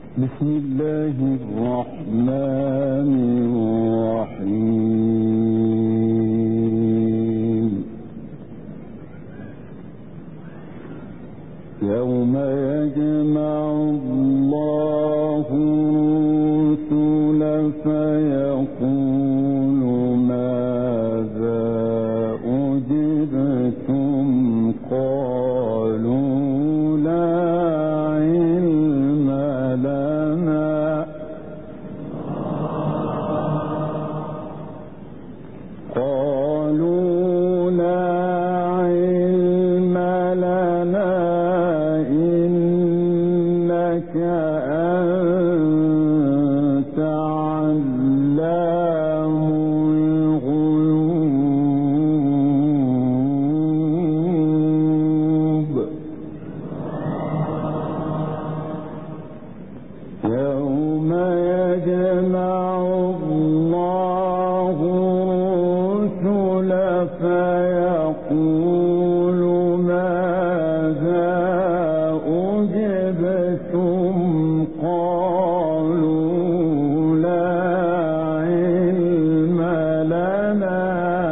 بسم الله الرحمن الرحيم. يوم يجمع الله الرسل فيقول ماذا أجبتم قالوا لا علم لنا إنك أنت علام الغيوب. يوم يجمع الله الرسل فيقول ماذا أجبتم قالوا لا علم لنا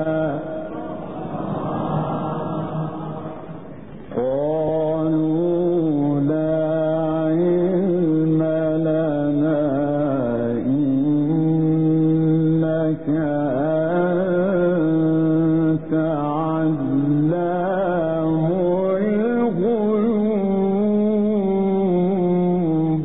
إنك أنت علام الغيوب.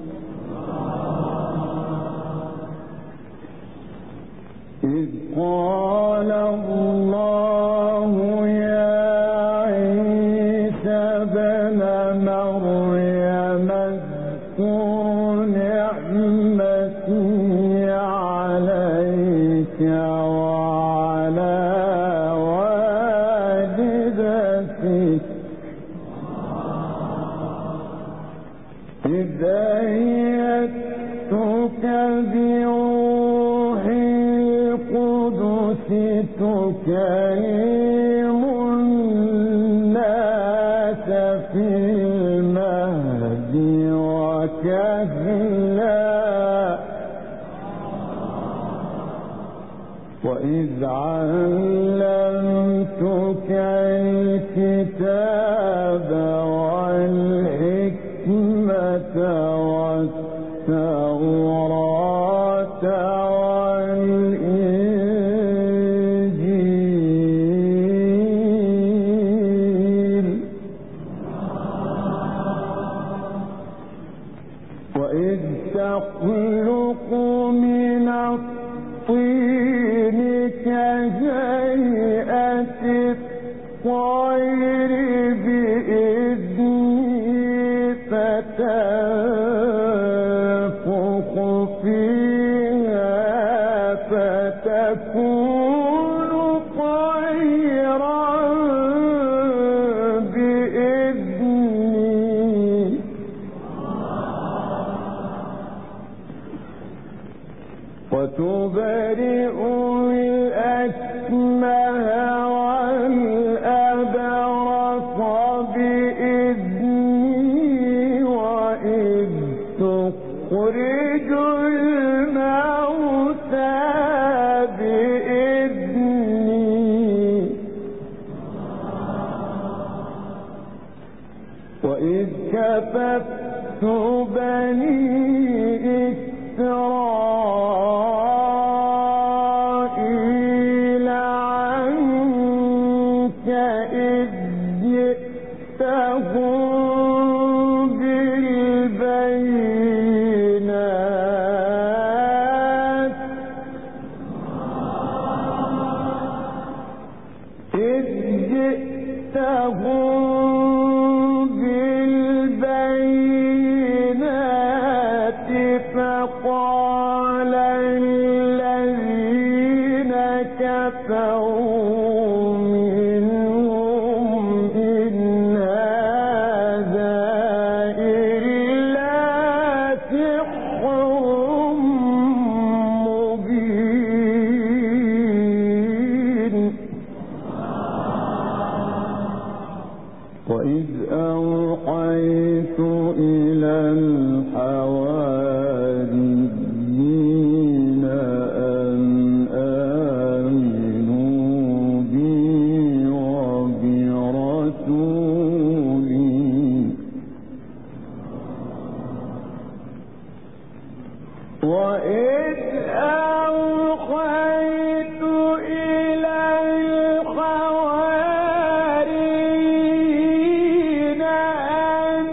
إذ قال الله يا عيسى ابن مريم اذكر نعمتي عليك وعلى والدتك إذ أيدتك بروح القدس تكلم الناس في المهد وكهلا وإذ علمتك الكتاب والحكمة والتوراة والإنجيل وإذ تخلق من الطين كهيئة الطير بإذني فتنفخ فيها فتكون طيرا بإذني وتبرئ الأكمه والأبرص بإذني وإذ تخرج الموتى بإذني وإذ كففت بني إسرائيل عنك إذ جئتهم بالبينات فقال الذين كفروا منهم إن هذا إلا سحر مبين. وإذ أوحيت إلى الحواريين وإذ أوحيت إلى الحواريين أن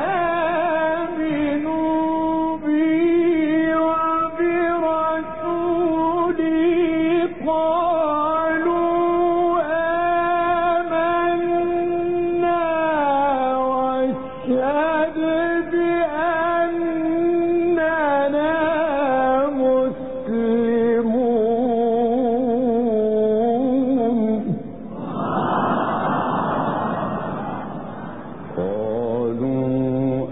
آمنوا بي وبرسولي قالوا آمنا واشهد بأننا مسلمون. قالوا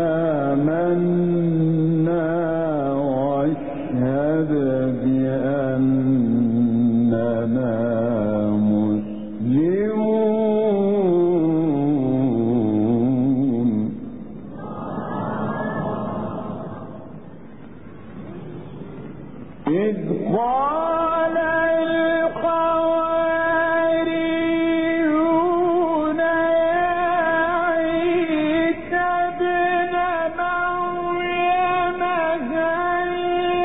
آمنا واشهد بأننا مسلمون. إذ قال الحواريون يا عيسى ابن مريم هل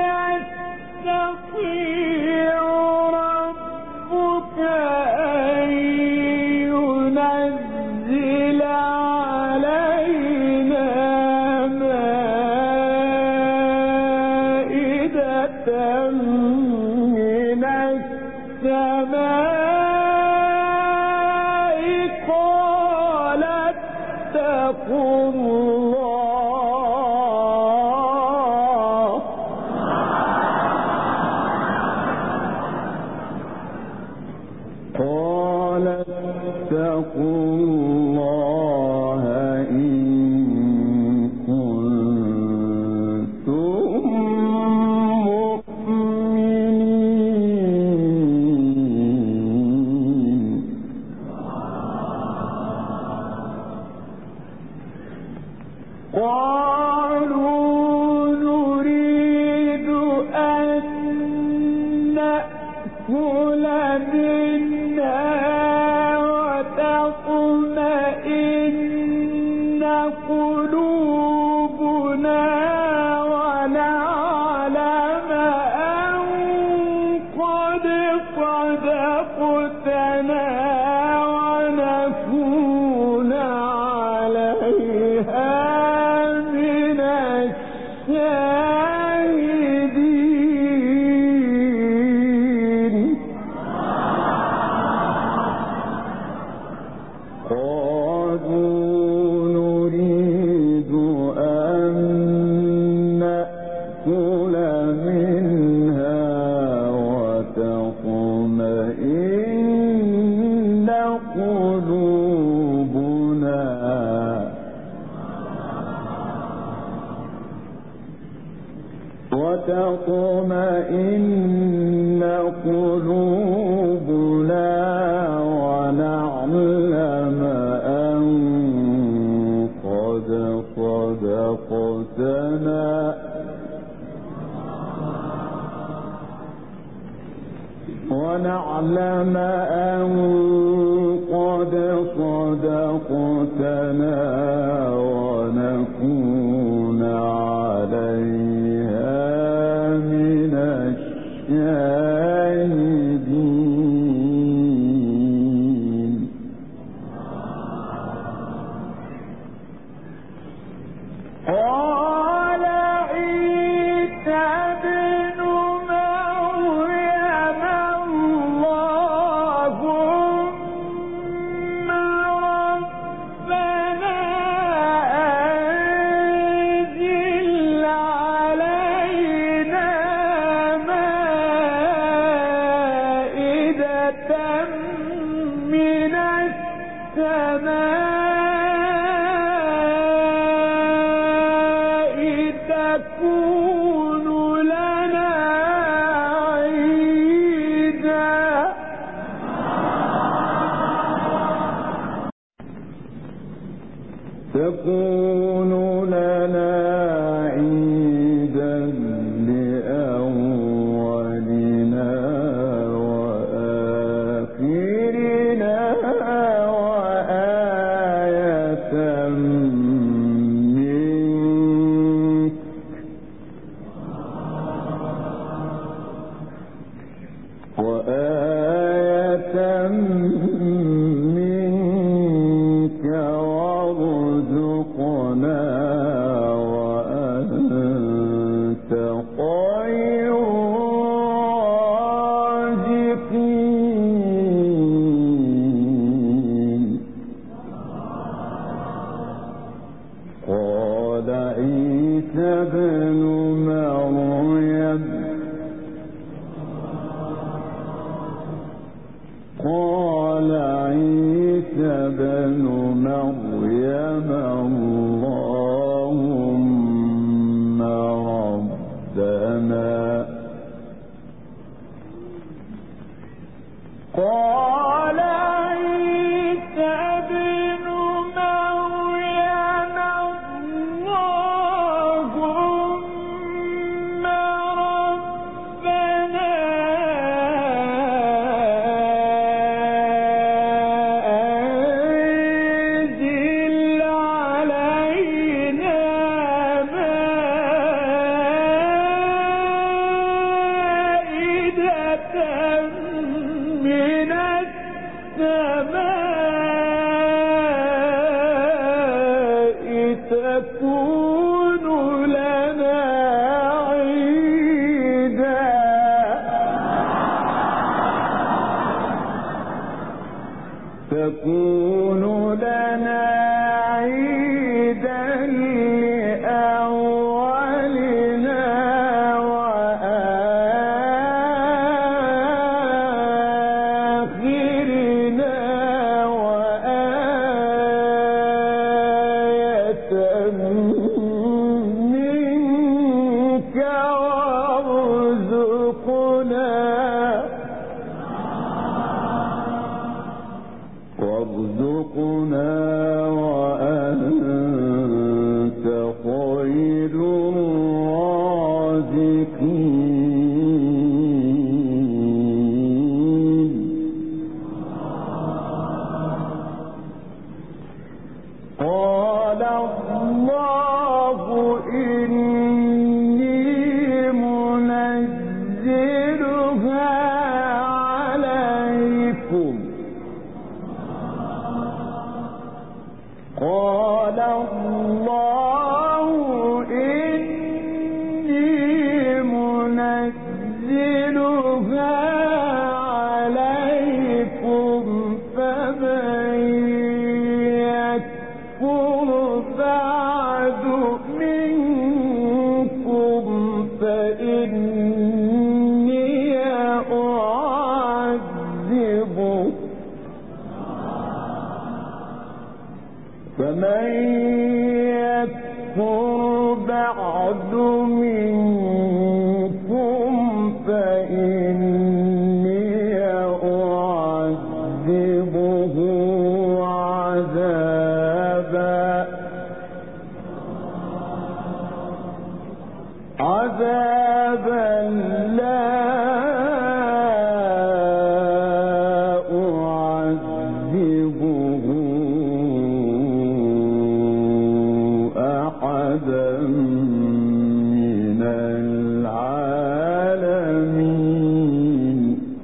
يستطيع ربك أن ينزل علينا مائدة من السماء؟ قال اتقوا الله. قال اتقوا الله إن كنتم مؤمنين. قالوا نريد أن نأكل منها وتطمئن قلوبنا ونعلم أن قد صدقتنا ونكون عليها من الشاهدين. قالوا نريد أن نأكل منها وتطمئن قلوبنا ونعلم أن قد صدقتنا ونكون عليها من الشاهدين. قال عيسى ابن مريم اللهم ربنا أنزل علينا مائدة من السماء تكون لنا عيدا لأولنا وآخرنا وآية منك ابن مريم قال عيسى ابن مريم اللهم ربنا قال عيسى ابن مريم اللهم ربنا أنزل علينا مائدة من السماء تكون لنا عيدا لأولنا وآخرنا وآية منك وارزقنا وأنت خير الرازقين قال الله إني منزلها عليكم قال الله إني منزلها عليكم فمن يكفر بعد منكم فإني أعذبه فمن يكفر بعد منكم فإني أعذبه عذابا لا أعذبه أحدا من العالمين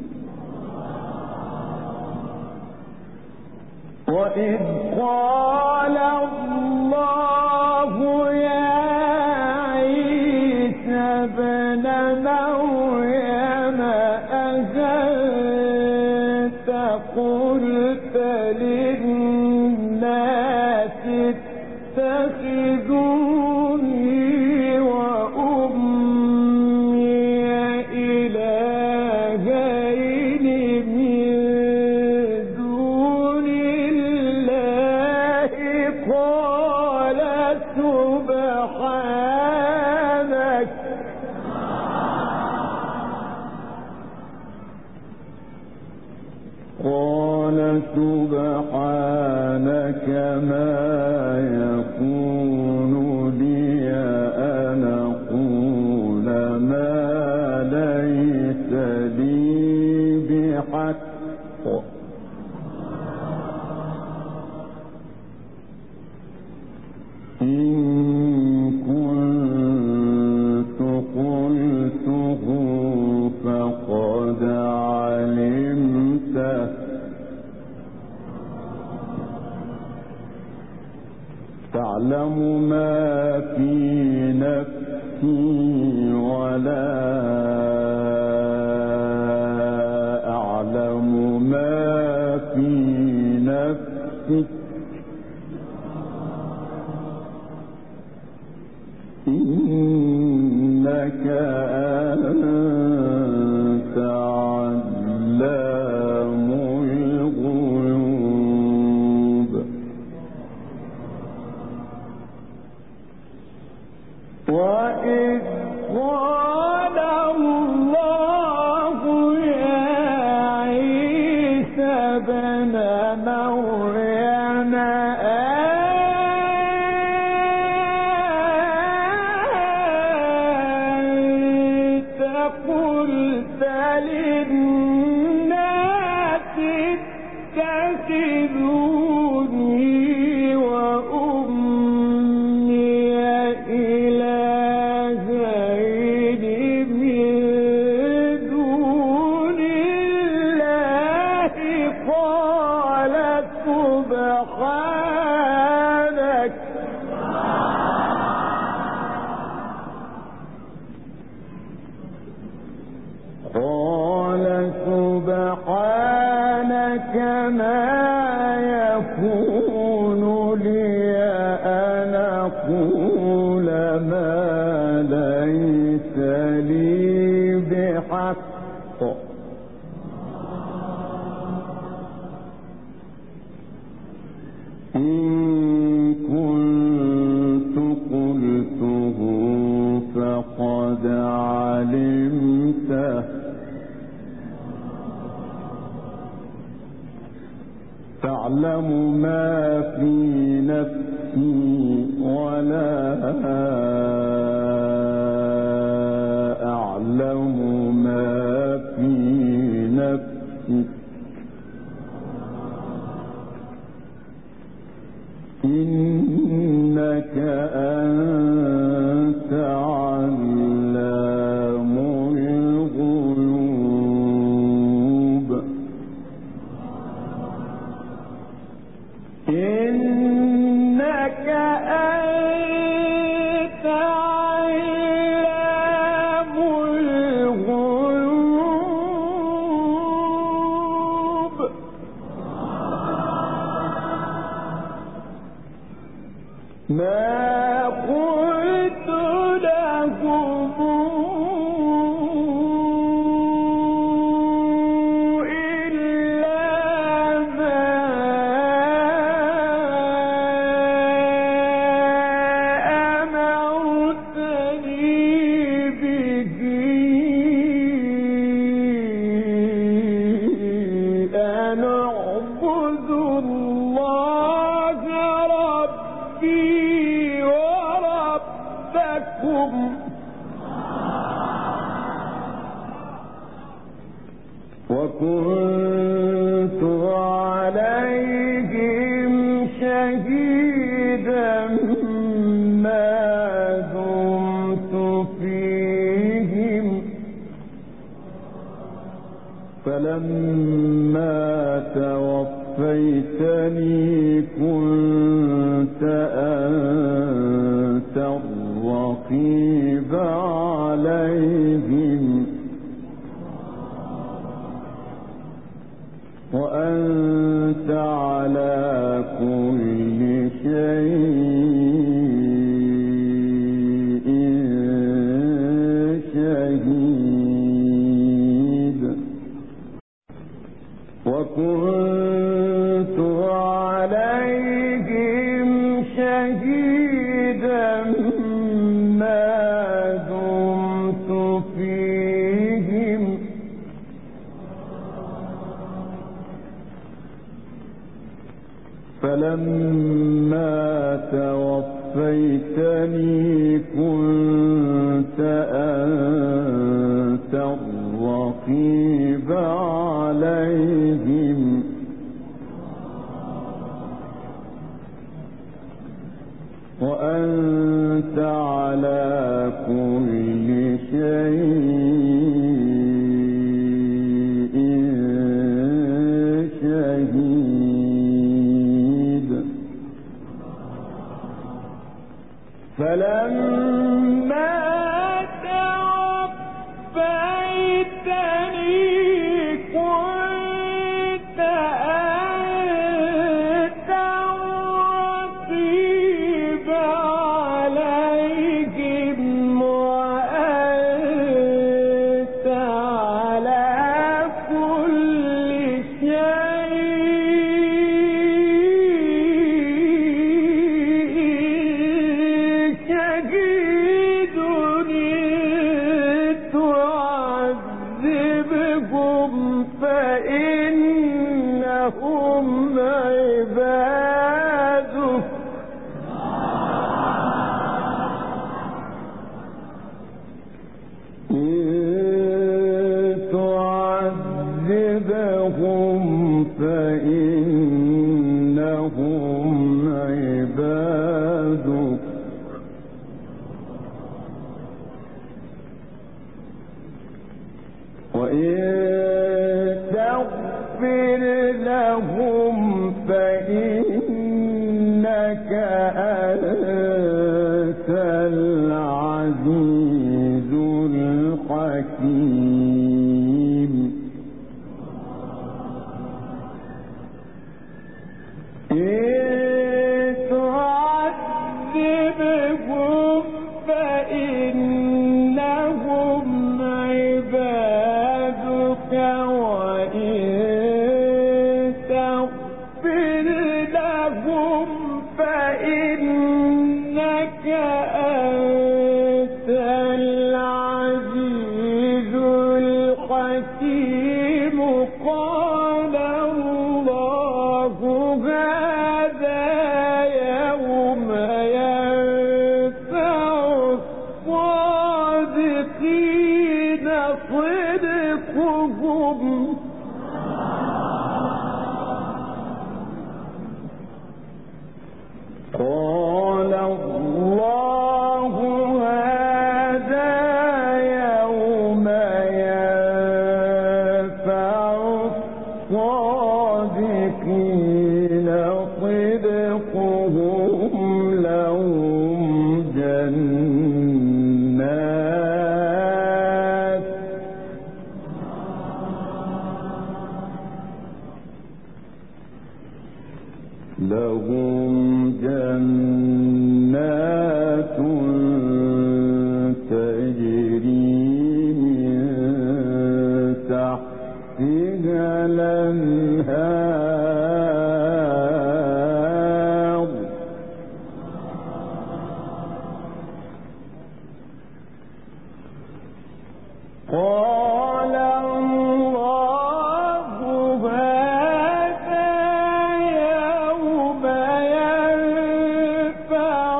وإذ قال الله يا عيسى ابن مريم أأنت قلت للناس اتخذوني وأمي إلهين من دون الله قال سبحانك ما يكون لي أن أقول ما ليس لي بحق إن كنت قلته فقد علمته تعلم ما في نفسي ولا أعلم ما في نفسك إنك أنت علام الغيوب وإذ قال الله يا عيسى ابن مريم أنت قلت للناس اتخذوني وأمي إلهين من دون الله قال سبحانك ما يكون لي أن أقول ما ليس لي بحق إن كنت قلته فقد علمته تعلم ما في نفسي ولا أعلم ما في نفسك إنك أنت علام الغيوب إنك أنت علام الغيوب ما قلت لهم وكنت عليهم شهيدا ما دمت فيهم فلما توفيتني كنت أنت الرقيب عليهم وأنت على كل شيء شهيد وكنت عليهم شهيدا ما دمت فيهم فلما توفيتني كنت أنت الرقيب عليهم وأنت على كل شيء شهيد فلما توفيتني كنت أنت الرقيب عليهم تغفر لهم فإنك أنت العزيز الحكيم تعذبهم فإنهم عبادك وإن تغفر لهم فإنك أنت العزيز الحكيم قال الله هذا يوم ينفع الصادقين صدقهم قال الله هذا يوم ينفع الصادقين صدقهم لهم جنات تجري من تحتها الأنهار قال الله هذا يوم ينفع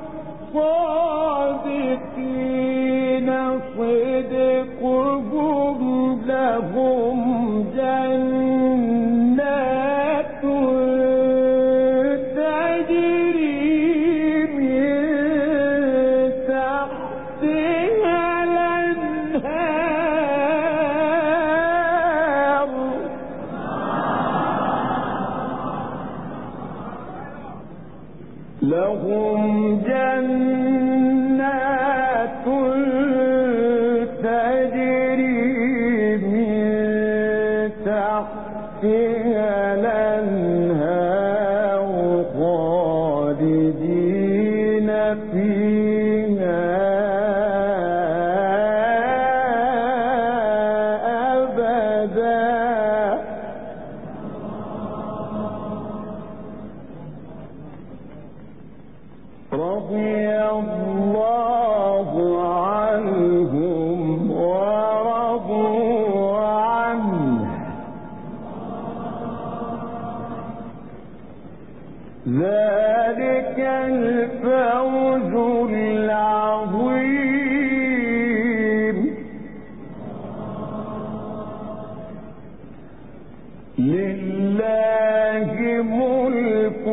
الصادقين صدقهم لهم جنات تجري من تحتها الأنهار لهم جنات تجري من تحتها الأنهار خالدين فيها أبدا رضي الله عنهم ورضوا عنه ذلك الفوز العظيم لله ملك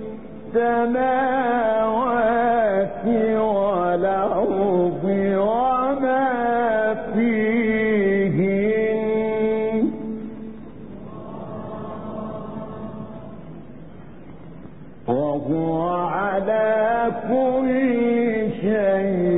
السماوات والأرض وما فيهن وهو على كل شيء